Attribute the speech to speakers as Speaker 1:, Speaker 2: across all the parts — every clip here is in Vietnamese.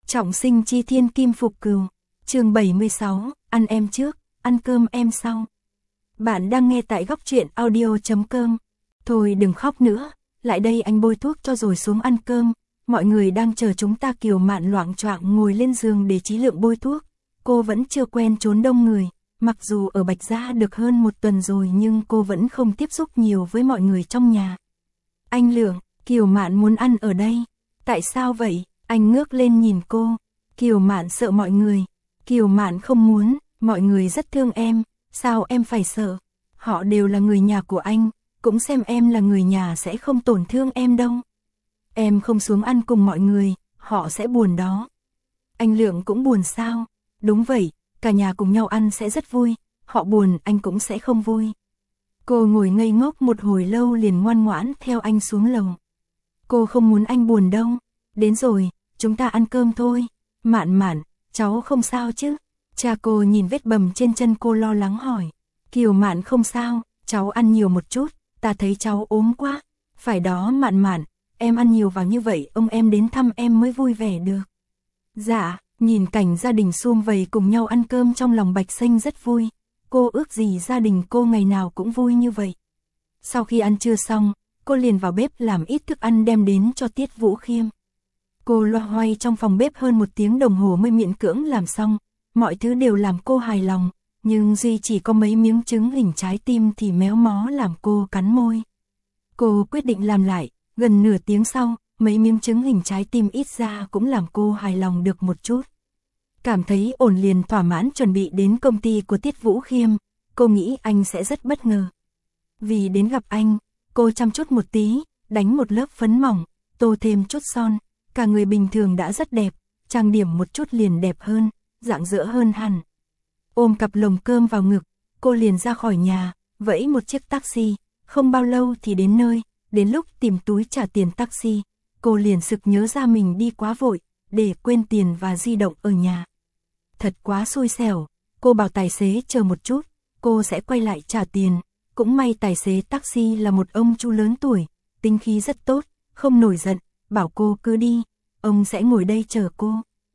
Speaker 1: Trọng sinh chi thiên kim phục cừu. Chương 76, ăn em trước, ăn cơm em sau. Bạn đang nghe tại góc truyện audio.com. Thôi đừng khóc nữa, lại đây anh bôi thuốc cho rồi xuống ăn cơm. Mọi người đang chờ chúng ta. Kiều Mạn loạng choạng ngồi lên giường để Chí Lượng bôi thuốc. Cô vẫn chưa quen chốn đông người, mặc dù ở Bạch Gia được hơn 1 tuần rồi nhưng cô vẫn không tiếp xúc nhiều với mọi người trong nhà. Anh Lượng, Kiều Mạn muốn ăn ở đây. Tại sao vậy? Anh ngước lên nhìn cô. Kiều Mạn sợ mọi người. Kiều Mạn không muốn, mọi người rất thương em, sao em phải sợ? Họ đều là người nhà của anh, cũng xem em là người nhà sẽ không tổn thương em đâu. Em không xuống ăn cùng mọi người, họ sẽ buồn đó. Anh Lượng cũng buồn sao? Đúng vậy, cả nhà cùng nhau ăn sẽ rất vui, họ buồn anh cũng sẽ không vui. Cô ngồi ngây ngốc một hồi lâu liền ngoan ngoãn theo anh xuống lầu. Cô không muốn anh buồn đâu. Đến rồi, chúng ta ăn cơm thôi. Mạn Mạn, cháu không sao chứ? Cha cô nhìn vết bầm trên chân cô lo lắng hỏi. Kiều Mạn không sao, cháu ăn nhiều một chút, ta thấy cháu ốm quá. Phải đó Mạn Mạn, em ăn nhiều vào như vậy ông em đến thăm em mới vui vẻ được. Dạ, nhìn cảnh gia đình sum vầy cùng nhau ăn cơm trong lòng Bạch Xanh rất vui. Cô ước gì gia đình cô ngày nào cũng vui như vậy. Sau khi ăn trưa xong, cô liền vào bếp làm ít thức ăn đem đến cho Tiết Vũ Khiêm. Cô loay hoay trong phòng bếp hơn 1 tiếng đồng hồ mới miễn cưỡng làm xong, mọi thứ đều làm cô hài lòng, nhưng duy chỉ có mấy miếng trứng hình trái tim thì méo mó làm cô cắn môi. Cô quyết định làm lại, gần nửa tiếng sau, mấy miếng trứng hình trái tim ít ra cũng làm cô hài lòng được một chút. Cảm thấy ổn liền thỏa mãn chuẩn bị đến công ty của Tiết Vũ Khiêm, cô nghĩ anh sẽ rất bất ngờ. Vì đến gặp anh, cô chăm chút một tí, đánh một lớp phấn mỏng, tô thêm chút son, cả người bình thường đã rất đẹp, trang điểm một chút liền đẹp hơn, rạng rỡ hơn hẳn. Ôm cặp lồng cơm vào ngực, cô liền ra khỏi nhà, vẫy một chiếc taxi, không bao lâu thì đến nơi, đến lúc tìm túi trả tiền taxi, cô liền sực nhớ ra mình đi quá vội, để quên tiền và di động ở nhà. Thật quá xui xẻo, cô bảo tài xế chờ một chút, cô sẽ quay lại trả tiền. Cũng may tài xế taxi là một ông chú lớn tuổi, tính khí rất tốt, không nổi giận, bảo cô cứ đi, ông sẽ ngồi đây chờ cô.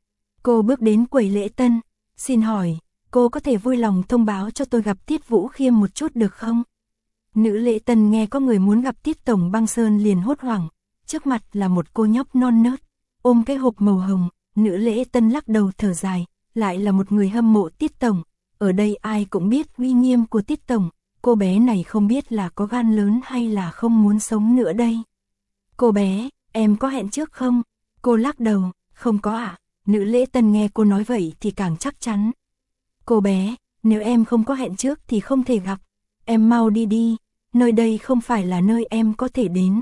Speaker 1: Cô bước đến quầy lễ tân, xin hỏi, cô có thể vui lòng thông báo cho tôi gặp Tiết Vũ Khiêm một chút được không? Nữ lễ tân nghe có người muốn gặp Tiết Tổng Băng Sơn liền hốt hoảng, trước mặt là một cô nhóc non nớt, ôm cái hộp màu hồng, nữ lễ tân lắc đầu thở dài, lại là một người hâm mộ Tiết Tổng, ở đây ai cũng biết uy nghiêm của Tiết Tổng. Cô bé này không biết là có gan lớn hay là không muốn sống nữa đây. Cô bé, em có hẹn trước không? Cô lắc đầu, không có ạ. Nữ lễ tân nghe cô nói vậy thì càng chắc chắn. Cô bé, nếu em không có hẹn trước thì không thể gặp. Em mau đi đi, nơi đây không phải là nơi em có thể đến.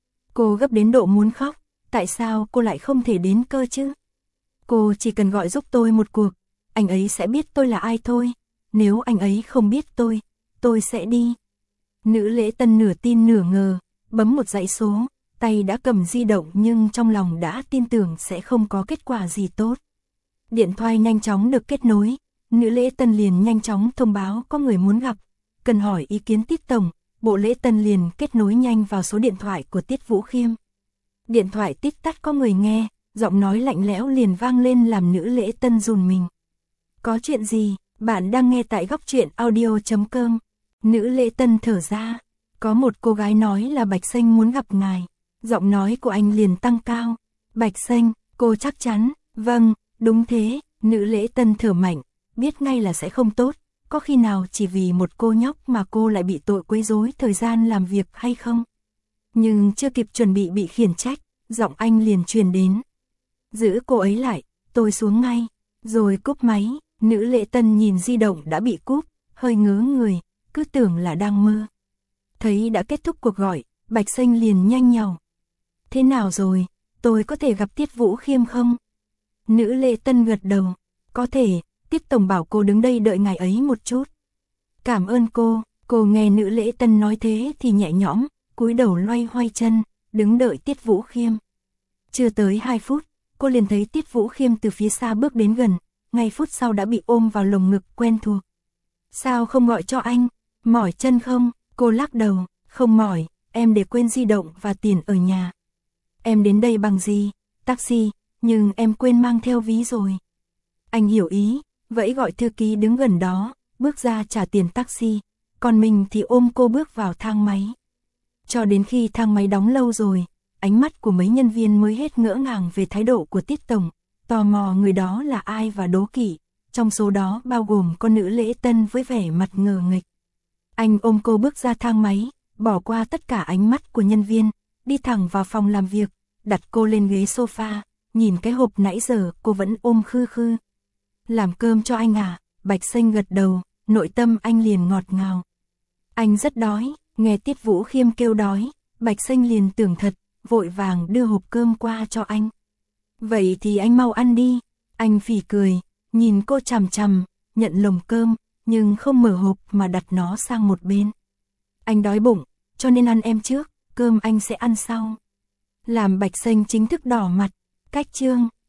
Speaker 1: Cô gấp đến độ muốn khóc, tại sao cô lại không thể đến cơ chứ? Cô chỉ cần gọi giúp tôi một cuộc, anh ấy sẽ biết tôi là ai thôi. Nếu anh ấy không biết tôi sẽ đi. Nữ lễ tân nửa tin nửa ngờ, bấm một dãy số, tay đã cầm di động nhưng trong lòng đã tin tưởng sẽ không có kết quả gì tốt. Điện thoại nhanh chóng được kết nối, nữ lễ tân liền nhanh chóng thông báo có người muốn gặp, cần hỏi ý kiến Tiết Tổng, bộ lễ tân liền kết nối nhanh vào số điện thoại của Tiết Vũ Khiêm. Điện thoại tít tắt có người nghe, giọng nói lạnh lẽo liền vang lên làm nữ lễ tân run mình. Có chuyện gì? Bạn đang nghe tại góc truyện audio.com. Nữ lễ tân thở ra. Có một cô gái nói là Bạch Xanh muốn gặp ngài. Giọng nói của anh liền tăng cao. Bạch Xanh, cô chắc chắn. Vâng, đúng thế. Nữ lễ tân thở mạnh. Biết ngay là sẽ không tốt. Có khi nào chỉ vì một cô nhóc mà cô lại bị tội quấy rối thời gian làm việc hay không? Nhưng chưa kịp chuẩn bị khiển trách, giọng anh liền truyền đến. Giữ cô ấy lại, tôi xuống ngay. Rồi cúp máy. Nữ lễ tân nhìn di động đã bị cúp, hơi ngớ người, cứ tưởng là đang mơ. Thấy đã kết thúc cuộc gọi, Bạch Xanh liền nhanh nhảu. Thế nào rồi, tôi có thể gặp Tiết Vũ Khiêm không? Nữ lễ tân gật đầu, có thể, Tiết Tổng bảo cô đứng đây đợi ngài ấy một chút. Cảm ơn cô nghe nữ lễ tân nói thế thì nhẹ nhõm, cúi đầu loay hoay chân, đứng đợi Tiết Vũ Khiêm. Chưa tới 2 phút, cô liền thấy Tiết Vũ Khiêm từ phía xa bước đến gần. Ngay phút sau đã bị ôm vào lồng ngực quen thuộc. Sao không gọi cho anh? Mỏi chân không? Cô lắc đầu, không mỏi, em để quên di động và tiền ở nhà. Em đến đây bằng gì? Taxi, nhưng em quên mang theo ví rồi. Anh hiểu ý, vẫy gọi thư ký đứng gần đó, bước ra trả tiền taxi, còn mình thì ôm cô bước vào thang máy. Cho đến khi thang máy đóng lâu rồi, ánh mắt của mấy nhân viên mới hết ngỡ ngàng về thái độ của Tiết Tổng, tò mò người đó là ai và đố kỵ, trong số đó bao gồm con nữ lễ tân với vẻ mặt ngờ nghịch. Anh ôm cô bước ra thang máy, bỏ qua tất cả ánh mắt của nhân viên, đi thẳng vào phòng làm việc, đặt cô lên ghế sofa, nhìn cái hộp nãy giờ cô vẫn ôm khư khư. Làm cơm cho anh à? Bạch Xanh gật đầu, nội tâm anh liền ngọt ngào. Anh rất đói, nghe Tiết Vũ Khiêm kêu đói, Bạch Xanh liền tưởng thật, vội vàng đưa hộp cơm qua cho anh. Vậy thì anh mau ăn đi, anh phì cười, nhìn cô chằm chằm, nhận lồng cơm, nhưng không mở hộp mà đặt nó sang một bên. Anh đói bụng, cho nên ăn em trước, cơm anh sẽ ăn sau. Làm Bạch Xanh chính thức đỏ mặt, cách chương.